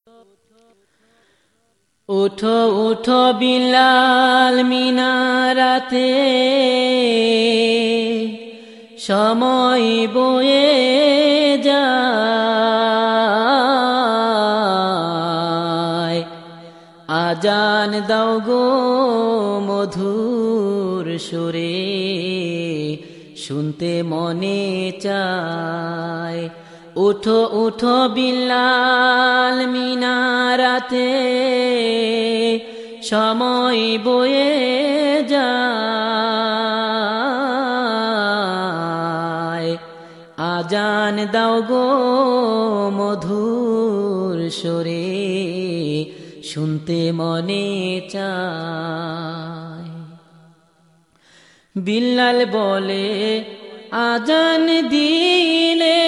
উঠো উঠো বিলাল মিনারাতে, সময় বয়ে যায়। আজান দাও গো মধুর সুরে, শুনতে মনে চায়। উঠো উঠো বিলাল মিনারাতে, সময় বয়ে যায়। আজান দাও গো মধুর সুরে, শুনতে মনে চায়। বিলাল বলে আজান দিলে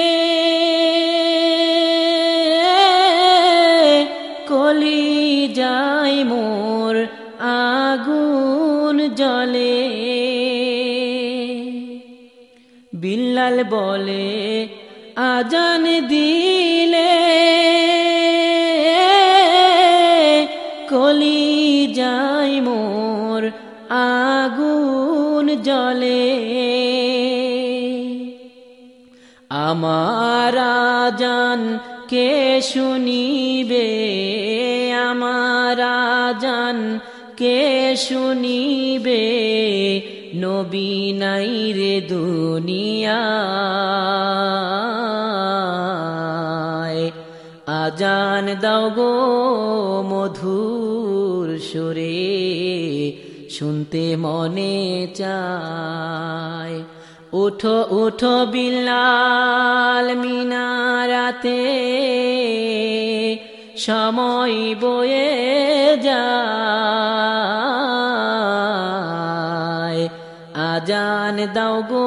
কলিজায় মোর আগুন জ্বলে। বিলাল বলে আজান দিলে কলিজায় মোর আগুন জ্বলে। আমার আজান কে শুনিবে, আমার আজান কে শুনিবে, নবী নাই রে দুনিয়ায়। আজান দাও গো মধুর সুরে, শুনতে মনে চায়। উঠো উঠো বিলাল মিনারাতে, সময় বয়ে যায়। আজান দাও গো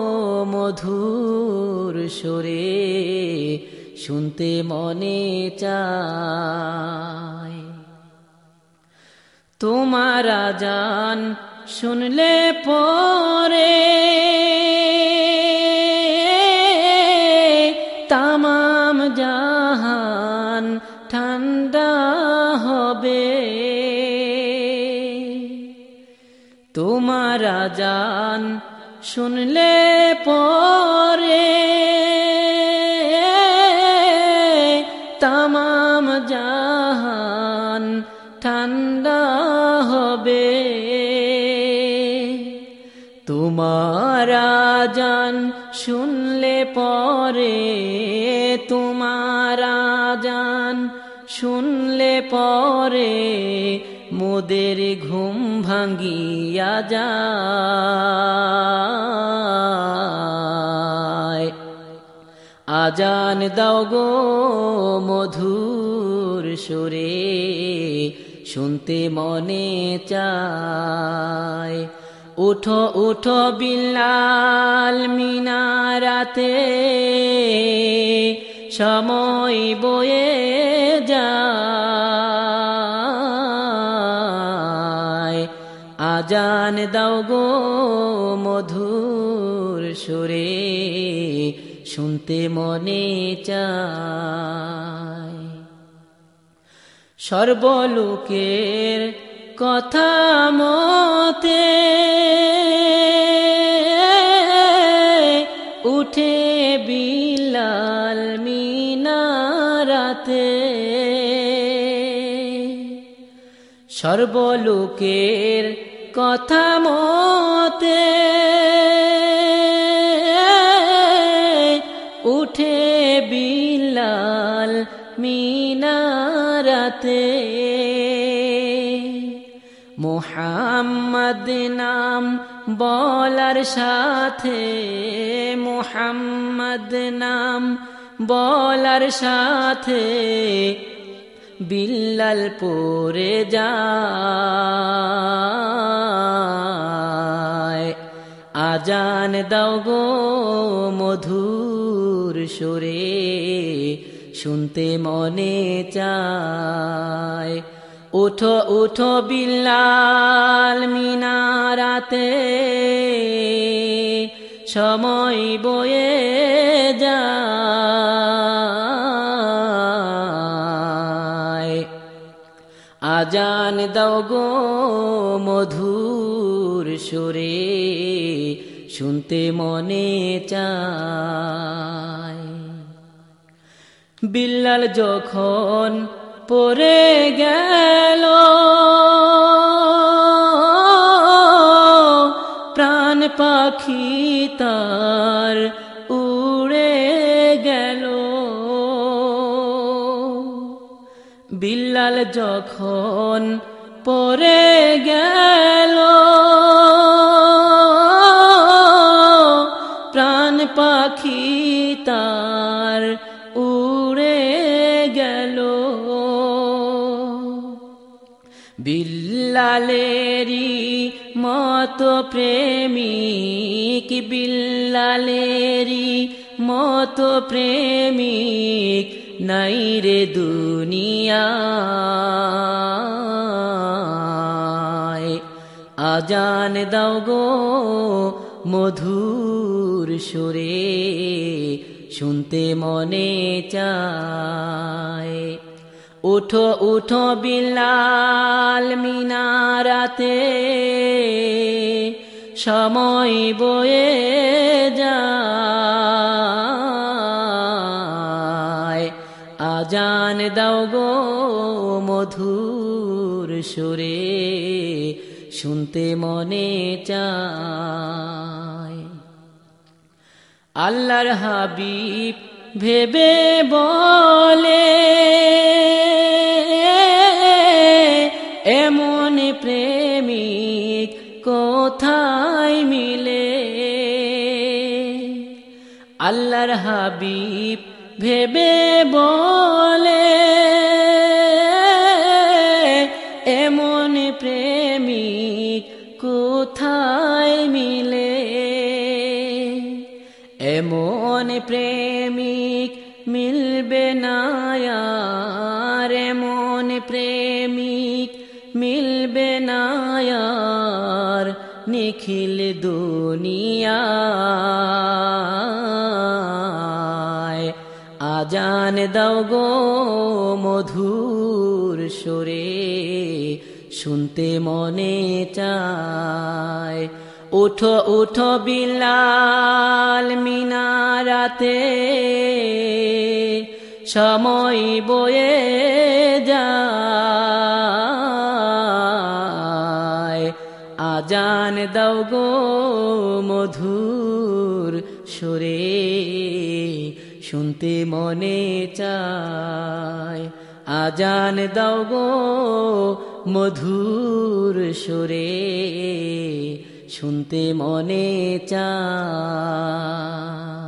মধুর সুরে, শুনতে মনে চায়। তোমার আজান শুনলে পরে তামাম জাহান ঠান্ডা হবে। তোমার আজান শুনলে পরে তামাম জাহান ঠান্ডা হবে। তোমার আজান শুনলে পরে, তোমার আজান শুনলে পরে মোদের ঘুম ভাঙ্গিয়া যায়। আজান দাও গো মধুর সুরে, শুনতে মনে চায়। উঠো উঠো বিলাল মিনারাতে, সময় বয়ে যায়। আজান দাও গো মধুর সুরে, শুনতে মনে চায়। সর্বলোকের কথা মতে উঠে বিলাল মিনারাতে। সর্বলোকের কথা মতে উঠে বিলাল মিনারাতে। মুহাম্মদ নাম বলার সাথে, মুহাম্মদ নাম বলার সাথে বিলাল পড়ে যায়। আজান দাও গো মধুর সুরে, শুনতে মনে চায়। উঠো উঠো বিলাল মিনারাতে, সময় বয়ে যায়। আজান দাও গো মধুর সুরে, শুনতে মনে চায়। বিল্লাল যখন পড়ে গেল, প্রাণ পাখি তার উড়ে গেল। বিল্লাল যখন পড়ে গেল, প্রাণ পাখি তার উড়ে গেল। বিল্লালেরই মতো প্রেমিক, বিল্লালেরই মতো প্রেমিক নাই রে দুনিয়ায়। আজান দাও গো মধুর সুরে, শুনতে মনে চায়। উঠো উঠো বিল্লাল মিনারাতে, সময় বয়ে যায়। আজান দাও গো মধুর সুরে, শুনতে মনে চায়। আল্লাহর হাবিব ভেবে বলে, এমন প্রেমিক কোথায় মিলে। আল্লাহর হাবিব ভেবে বলে, এমন প্রেমিক কোথায় মিলে। এমন প্রেমিক মিলবে না আর, এমন প্রেমিক মিলবে না আর নিখিল দুনিয়ায়। আজান দাও গো মধুর সুরে, শুনতে মনে চায়। উঠো উঠো বিল্লাল মিনারাতে, সময় বয়ে যায়। আজান দাও গো মধুর সুরে, শুনতে মনে চায়। আজান দাও গো মধুর সুরে, শুনতে মনে চায়।